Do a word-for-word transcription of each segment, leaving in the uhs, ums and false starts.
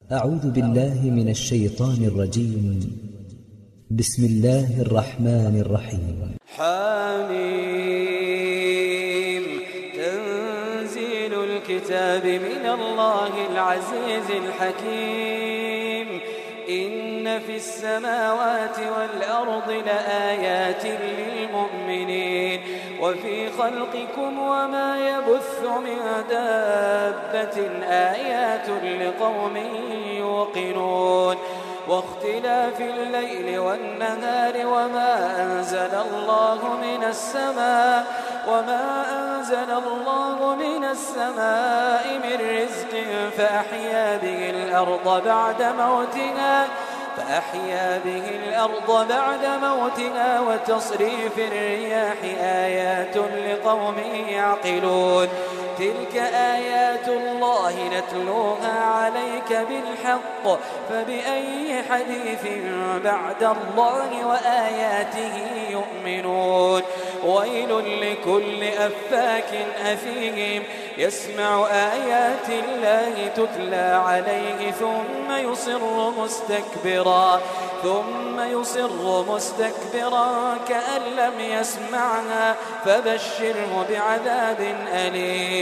أعوذ بالله من الشيطان الرجيم. بسم الله الرحمن الرحيم. حميم. تنزيل الكتاب من الله العزيز الحكيم. إن في السماوات والأرض لآيات للمؤمنين وفي خلقكم وما يبث من دابة آيات لقوم يوقنون واختلاف الليل والنهار وما أنزل الله من السماء وما أنزل الله من السماء من رزق فأحيا به الأرض بعد موتها فأحيا به الأرض بعد موتها وتصريف الرياح آيات لقوم يعقلون. تلك آيات الله نتلوها عليك بالحق فبأي حديث بعد الله وآياته يؤمنون. ويل لكل أفاك أثيم يسمع آيات الله تتلى عليه ثم يصر مستكبرا ثم يصر مستكبرا كأن لم يسمعها فبشره بعذاب أليم.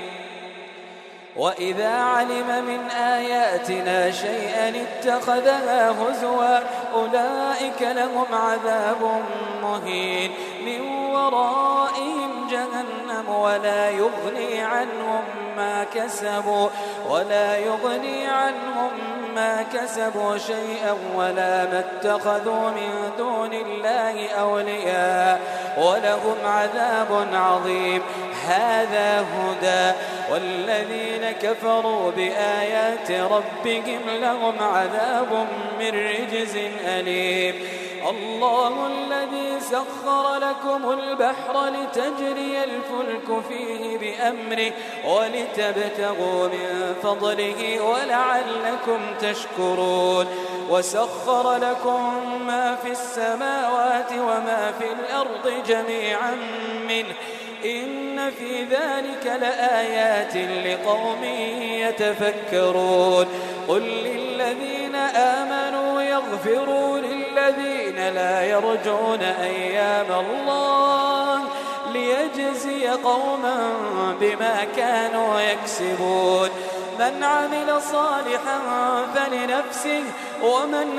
وإذا علم من آياتنا شيئا اتخذها هزوا أولئك لهم عذاب مهين من ورائهم جهنم ولا يغني عنهم ما كسبوا ولا يغني عنهم ما كسبوا شيئا ولا ما اتخذوا من دون الله أولياء ولهم عذاب عظيم. هذا هدى والذين كفروا بآيات ربهم لهم عذاب من رجز أليم. الله الذي سخر لكم البحر لتجري الفلك فيه بأمره ولتبتغوا من فضله ولعلكم تشكرون. وسخر لكم ما في السماوات وما في الأرض جميعا منه إن في ذلك لآيات لقوم يتفكرون. قل للذين آمنوا يغفروا للذين لا يرجون أيام الله ليجزي قوما بما كانوا يكسبون. من عمل صالحا فلنفسه ومن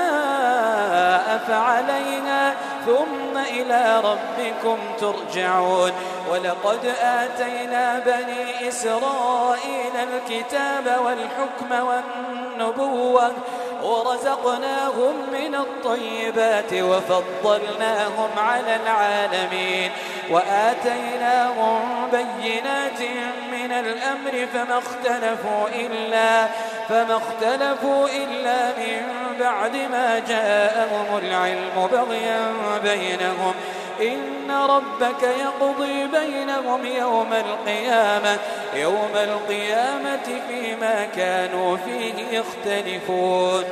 أساء فعليها ثم إلى ربكم ترجعون. ولقد آتينا بني إسرائيل الكتاب والحكم والنبوة ورزقناهم من الطيبات وفضلناهم على العالمين وآتيناهم بينات من الأمر فما اختلفوا إلا فما اختلفوا إلا من بعد ما جاءهم العلم بغيا بينهم. إن ربك يقضي بينهم يوم القيامة يوم القيامة فيما كانوا فيه يختلفون.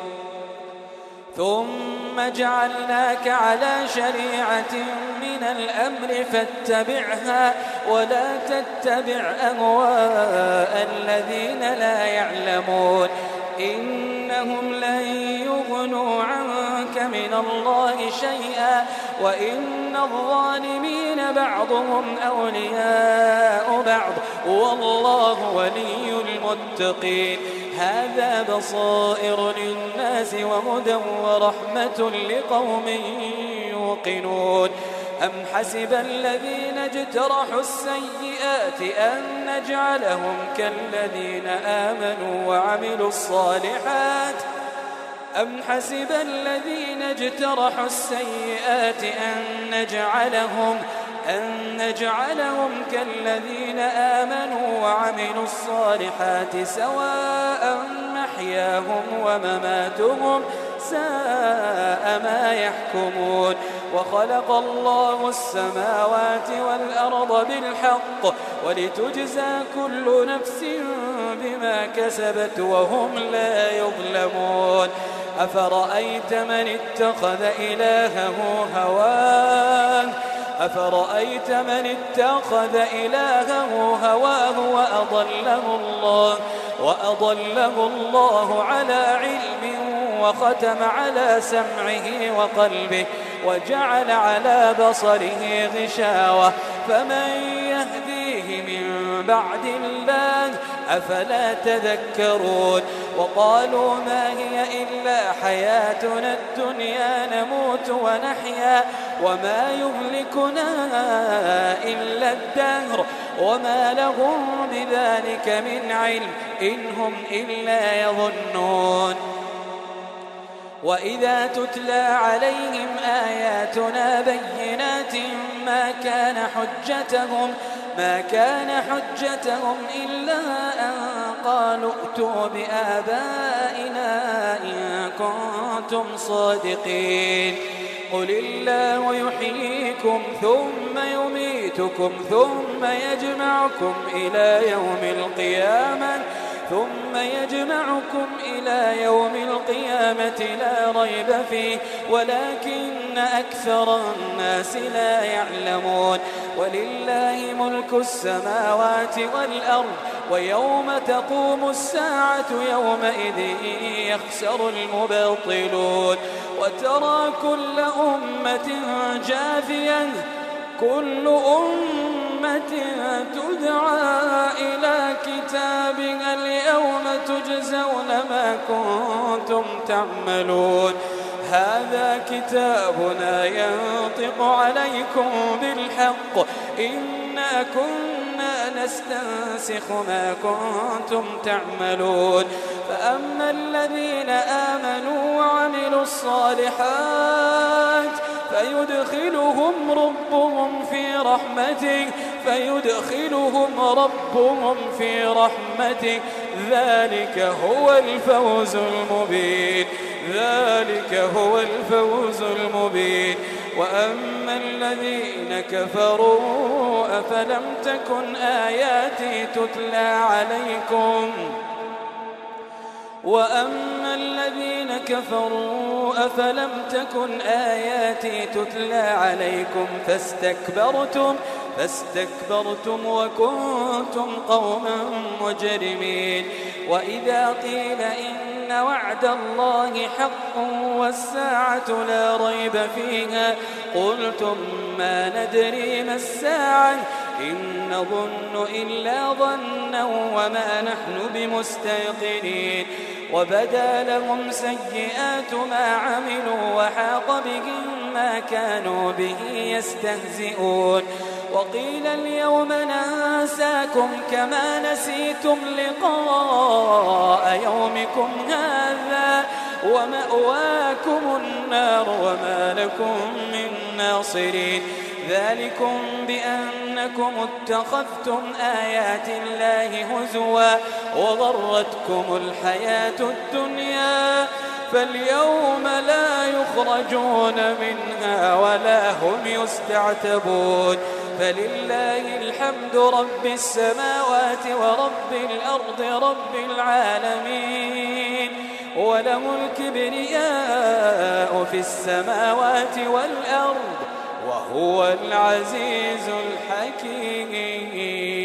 ثم جعلناك على شريعة من الأمر فاتبعها ولا تتبع أهواء الذين لا يعلمون إنهم لن يغنوا عنك من الله شيئا وإن الظالمين بعضهم أولياء بعض والله ولي المتقين. هذا بصائر للناس وهدى ورحمة لقوم يوقنون. أم حسب الذين اجترحوا السيئات أن نجعلهم كالذين آمنوا وعملوا الصالحات أم حسب الذين اجترحوا السيئات أن نجعلهم أن نجعلهم كالذين آمنوا وعملوا الصالحات سواء محياهم ومماتهم ساء ما يحكمون. وخلق الله السماوات والأرض بالحق ولتجزى كل نفس بما كسبت وهم لا يظلمون. أفرأيت من اتخذ إلهه هواه أفرأيت من اتخذ إلهه هواه وأضله الله وأضله الله على علم وختم على سمعه وقلبه وجعل على بصره غشاوة فمن يهديه من بعد الله أفلا تذكرون وقالوا ما هي إلا حياتنا الدنيا نموت ونحيا وما يهلكنا إلا الدهر وما لهم بذلك من علم إن هم إلا يظنون وإذا تتلى عليهم آياتنا بينات ما كان حجتهم ما كان حجتهم إلا أن قالوا ائتوا بآبائنا إن كنتم صادقين قل الله يحييكم ثم يميتكم ثم يجمعكم إلى يوم القيامة ثم يجمعكم إلى يوم القيامة لا ريب فيه ولكن أكثر الناس لا يعلمون ولله ملك السماوات والأرض ويوم تقوم الساعة يومئذ يخسر المبطلون وترى كل أمة جاثية كل أمة تدعى إلى كتابها اليوم تجزون ما كنتم تعملون هذا كتابنا ينطق عليكم بالحق إنا كنا نستنسخ ما كنتم تعملون فأما الذين آمنوا وعملوا الصالحات فيدخلهم ربهم في رحمته فيدخلهم ربهم في رحمته ذلك هو الفوز المبين ذلك هو الفوز المبين وأما الذين كفروا أفلم تكن آياتي تتلى عليكم وأما الذين كفروا أفلم تكن آياتي تتلى عليكم فاستكبرتم فاستكبرتم وكنتم قوما مجرمين وإذا قيل إن وعد الله حق والساعة لا ريب فيها قلتم ما ندري ما الساعة إن نظن إلا ظنا وما نحن بمستيقنين وبدا لهم سيئات ما عملوا وحاق بهم ما كانوا به يستهزئون وقيل اليوم ننساكم كما نسيتم لقاء يومكم هذا ومأواكم النار وما لكم من ناصرين ذلكم بأنكم اتخذتم آيات الله هزوا وغرتكم الحياة الدنيا فاليوم لا يخرجون منها ولا هم يستعتبون فلله الحمد رب السماوات ورب الأرض رب العالمين وله الكبرياء في السماوات والأرض وهو العزيز الحكيم